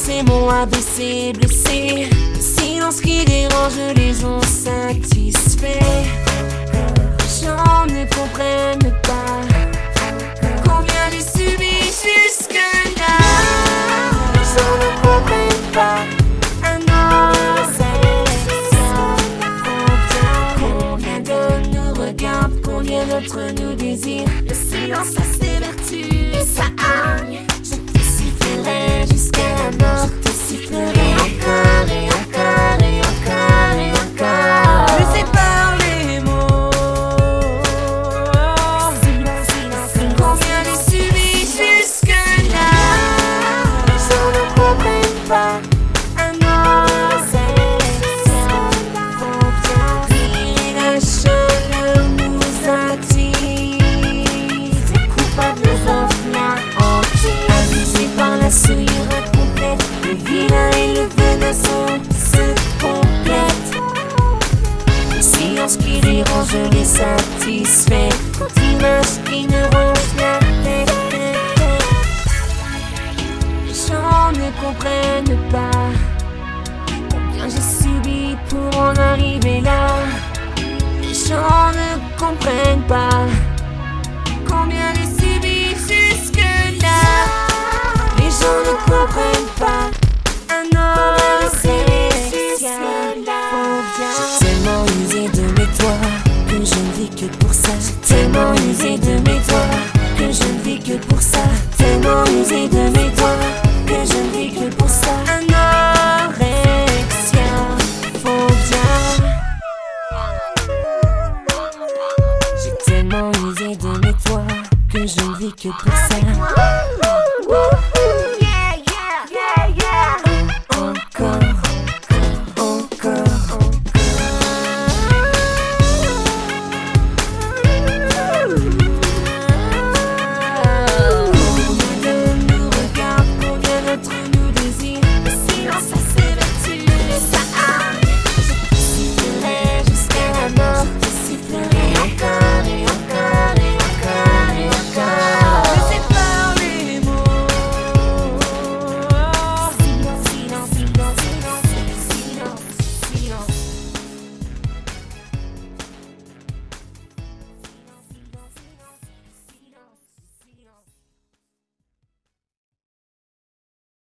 c'est mon ABC blessé. Le silence qui dérange les gens satisfaits. Les gens ne comprennent pas combien j'ai subi jusque-là. Les gens ne comprennent pas. Ah non, combien d'hommes nous regardent, combien d'autres nous désirent. Le silence a ses vertus et sa hargne. Je te sifflerai jusqu'à la mort. Je te sifflerai encore et encore et encore et encore. Je sais par les mots. Combien j'ai subi jusque-là. Les gens ne comprennent pas. Ah non, rire et la chaleur nous attise. Les coupables orphelins entiers, abusés par la souillure complète. Le vilain et le venin se complètent. Le silence qui dérange les satisfaits. Quand image qui ne ronge la tête. Les gens ne comprennent pas combien j'ai subi pour en arriver là. Les gens ne comprennent pas combien j'ai subi jusque-là. Les gens ne comprennent pas.